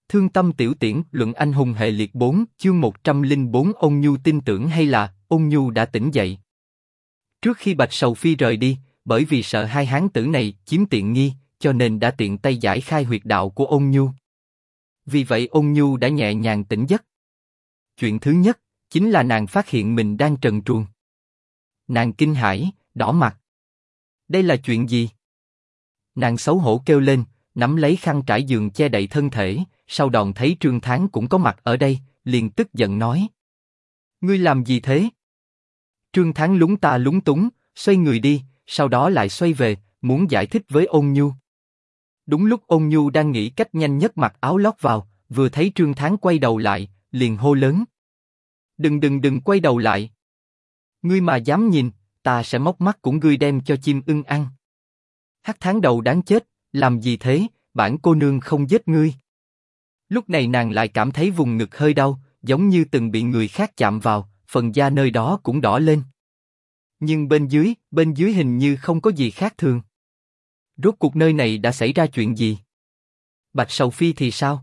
Thương tâm tiểu tiễn, luận anh hùng hệ liệt 4, chương 104 Ôn Nhu tin tưởng hay là, Ôn Nhu đã tỉnh dậy. Trước khi Bạch Sầu Phi rời đi, bởi vì sợ hai hán tử này chiếm tiện nghi, cho nên đã tiện tay giải khai huyệt đạo của Ôn Nhu. Vì vậy Ôn Nhu đã nhẹ nhàng tỉnh giấc. Chuyện thứ nhất, chính là nàng phát hiện mình đang trần truồng. Nàng kinh hãi, đỏ mặt. Đây là chuyện gì? Nàng xấu hổ kêu lên, nắm lấy khăn trải giường che đậy thân thể, sau đòn thấy Trương Thán cũng có mặt ở đây, liền tức giận nói. Ngươi làm gì thế? Trương Thán lúng ta lúng túng, xoay người đi, sau đó lại xoay về, muốn giải thích với Ôn Nhu. Đúng lúc Ôn Nhu đang nghĩ cách nhanh nhất mặc áo lót vào, vừa thấy Trương Thán quay đầu lại, liền hô lớn. Đừng quay đầu lại. Ngươi mà dám nhìn, ta sẽ móc mắt của ngươi đem cho chim ưng ăn. Hắc Thán đầu đáng chết, làm gì thế, bản cô nương không giết ngươi. Lúc này nàng lại cảm thấy vùng ngực hơi đau, giống như từng bị người khác chạm vào, phần da nơi đó cũng đỏ lên. Nhưng bên dưới hình như không có gì khác thường. Rốt cuộc nơi này đã xảy ra chuyện gì? Bạch Sầu Phi thì sao?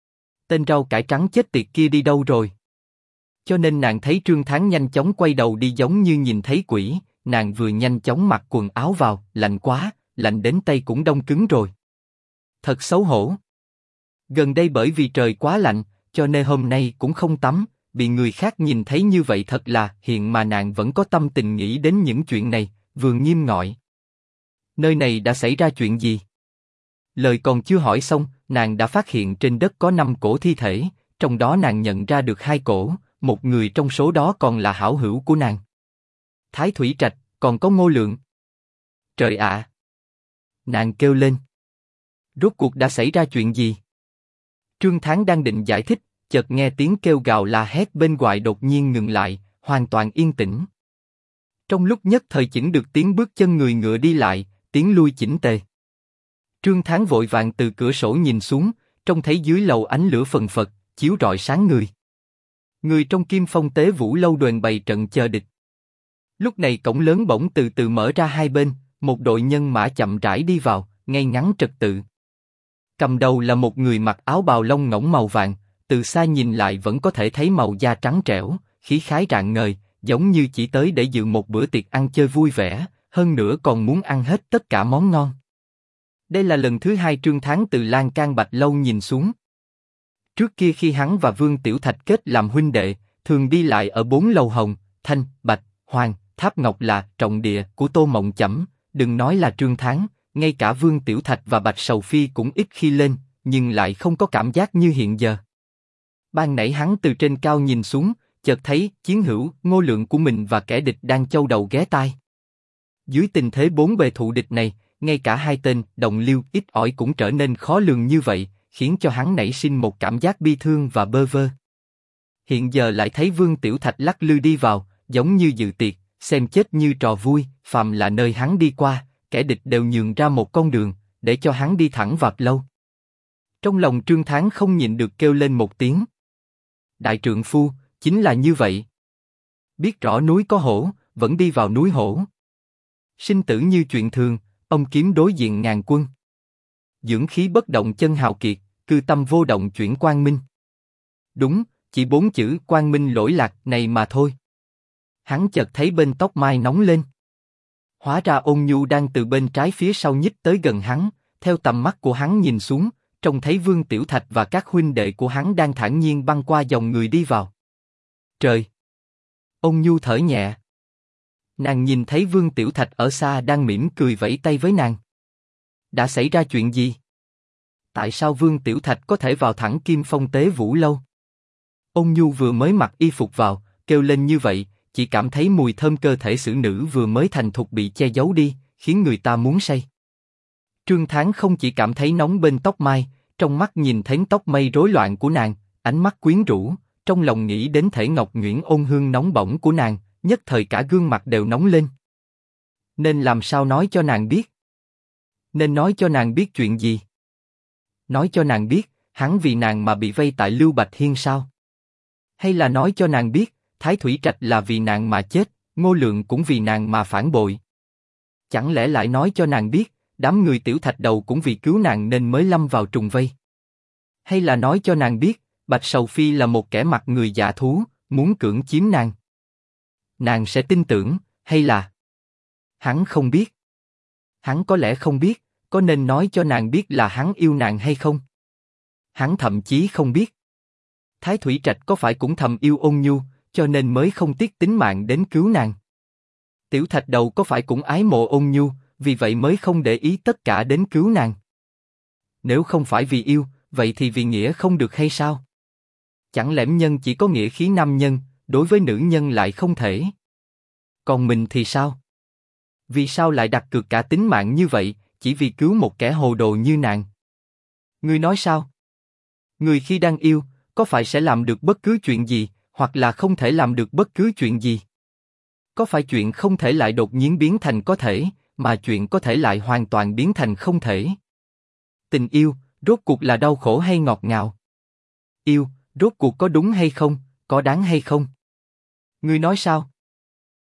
Tên rau cải trắng chết tiệt kia đi đâu rồi? Cho nên nàng thấy Trương Thán nhanh chóng quay đầu đi giống như nhìn thấy quỷ, nàng vừa nhanh chóng mặc quần áo vào, lạnh quá, lạnh đến tay cũng đông cứng rồi. Thật xấu hổ. Gần đây bởi vì trời quá lạnh, cho nên hôm nay cũng không tắm, bị người khác nhìn thấy như vậy thật là hiện mà nàng vẫn có tâm tình nghĩ đến những chuyện này, vừa nghiêm ngọi. Nơi này đã xảy ra chuyện gì? Lời còn chưa hỏi xong, nàng đã phát hiện trên đất có 5 cổ thi thể, trong đó nàng nhận ra được 2 cổ, một người trong số đó còn là hảo hữu của nàng. Thái Thủy Trạch, còn có Ngô Lượng. Trời ạ! Nàng kêu lên. Rốt cuộc đã xảy ra chuyện gì? Trương Thán đang định giải thích, chợt nghe tiếng kêu gào la hét bên ngoài đột nhiên ngừng lại, hoàn toàn yên tĩnh. Trong lúc nhất thời chỉnh được tiếng bước chân người ngựa đi lại, tiếng lui chỉnh tề. Trương Thán vội vàng từ cửa sổ nhìn xuống, trông thấy dưới lầu ánh lửa phần phật, chiếu rọi sáng người. Người trong Kim Phong Tế Vũ lâu đền bày trận chờ địch. Lúc này cổng lớn bỗng từ từ mở ra hai bên, một đội nhân mã chậm rãi đi vào, ngay ngắn trật tự. Cầm đầu là một người mặc áo bào lông ngỗng màu vàng, từ xa nhìn lại vẫn có thể thấy màu da trắng trẻo, khí khái rạng ngời, giống như chỉ tới để dự một bữa tiệc ăn chơi vui vẻ, hơn nữa còn muốn ăn hết tất cả món ngon. Đây là lần thứ 2 Trương Thán từ lan can Bạch lâu nhìn xuống. Trước kia khi hắn và Vương Tiểu Thạch kết làm huynh đệ, thường đi lại ở 4 lầu Hồng, Thanh, Bạch, Hoàng, Tháp Ngọc là trọng địa của Tô Mộng Chẩm, đừng nói là Trương Thán, ngay cả Vương Tiểu Thạch và Bạch Sầu Phi cũng ít khi lên, nhưng lại không có cảm giác như hiện giờ. Ban nãy hắn từ trên cao nhìn xuống, chợt thấy chiến hữu Ngô Lượng của mình và kẻ địch đang châu đầu ghé tai. Dưới tình thế bốn bề thụ địch này, ngay cả hai tên đồng liêu ít ỏi cũng trở nên khó lường như vậy, khiến cho hắn nảy sinh một cảm giác bi thương và bơ vơ. Hiện giờ lại thấy Vương Tiểu Thạch lắc lư đi vào, giống như dự tiệc, xem chết như trò vui, phàm là nơi hắn đi qua, kẻ địch đều nhường ra một con đường, để cho hắn đi thẳng vào lâu. Trong lòng Trương Thán không nhịn được kêu lên một tiếng. Đại trượng phu, chính là như vậy. Biết rõ núi có hổ, vẫn đi vào núi hổ. Sinh tử như chuyện thường, ông kiếm đối diện ngàn quân. Dưỡng khí bất động chân hào kiệt, cư tâm vô động chuyển quang minh. Đúng, chỉ 4 chữ quang minh lỗi lạc này mà thôi. Hắn chợt thấy bên tóc mai nóng lên. Hóa ra Ôn Nhu đang từ bên trái phía sau nhích tới gần hắn, theo tầm mắt của hắn nhìn xuống, trông thấy Vương Tiểu Thạch và các huynh đệ của hắn đang thản nhiên băng qua dòng người đi vào. Trời! Ôn Nhu thở nhẹ. Nàng nhìn thấy Vương Tiểu Thạch ở xa đang mỉm cười vẫy tay với nàng. Đã xảy ra chuyện gì? Tại sao Vương Tiểu Thạch có thể vào thẳng Kim Phong Tế Vũ lâu? Ôn Nhu vừa mới mặc y phục vào, kêu lên như vậy, chỉ cảm thấy mùi thơm cơ thể xử nữ vừa mới thành thục bị che giấu đi, khiến người ta muốn say. Trương Thán không chỉ cảm thấy nóng bên tóc mai, trong mắt nhìn thấy tóc mây rối loạn của nàng, ánh mắt quyến rũ, trong lòng nghĩ đến thể ngọc nhuyễn ôn hương nóng bỏng của nàng, nhất thời cả gương mặt đều nóng lên. Nên làm sao nói cho nàng biết? Nên nói cho nàng biết chuyện gì? Nói cho nàng biết, hắn vì nàng mà bị vây tại Lưu Bạch Hiên sao? Hay là nói cho nàng biết, Thái Thủy Trạch là vì nàng mà chết, Ngô Lượng cũng vì nàng mà phản bội? Chẳng lẽ lại nói cho nàng biết, đám người Tiểu Thạch đầu cũng vì cứu nàng nên mới lâm vào trùng vây? Hay là nói cho nàng biết, Bạch Sầu Phi là một kẻ mặt người dạ thú, muốn cưỡng chiếm nàng? Nàng sẽ tin tưởng, hay là... Hắn không biết. Hắn có lẽ không biết, có nên nói cho nàng biết là hắn yêu nàng hay không? Hắn thậm chí không biết. Thái Thủy Trạch có phải cũng thầm yêu Ôn Nhu, cho nên mới không tiếc tính mạng đến cứu nàng? Tiểu Thạch Đầu có phải cũng ái mộ Ôn Nhu, vì vậy mới không để ý tất cả đến cứu nàng? Nếu không phải vì yêu, vậy thì vì nghĩa không được hay sao? Chẳng lẽ nhân chỉ có nghĩa khí nam nhân, đối với nữ nhân lại không thể? Còn mình thì sao? Vì sao lại đặt cược cả tính mạng như vậy, chỉ vì cứu một kẻ hồ đồ như nàng? Ngươi nói sao? Người khi đang yêu, có phải sẽ làm được bất cứ chuyện gì, hoặc là không thể làm được bất cứ chuyện gì? Có phải chuyện không thể lại đột nhiên biến thành có thể, mà chuyện có thể lại hoàn toàn biến thành không thể? Tình yêu, rốt cuộc là đau khổ hay ngọt ngào? Yêu, rốt cuộc có đúng hay không, có đáng hay không? Ngươi nói sao,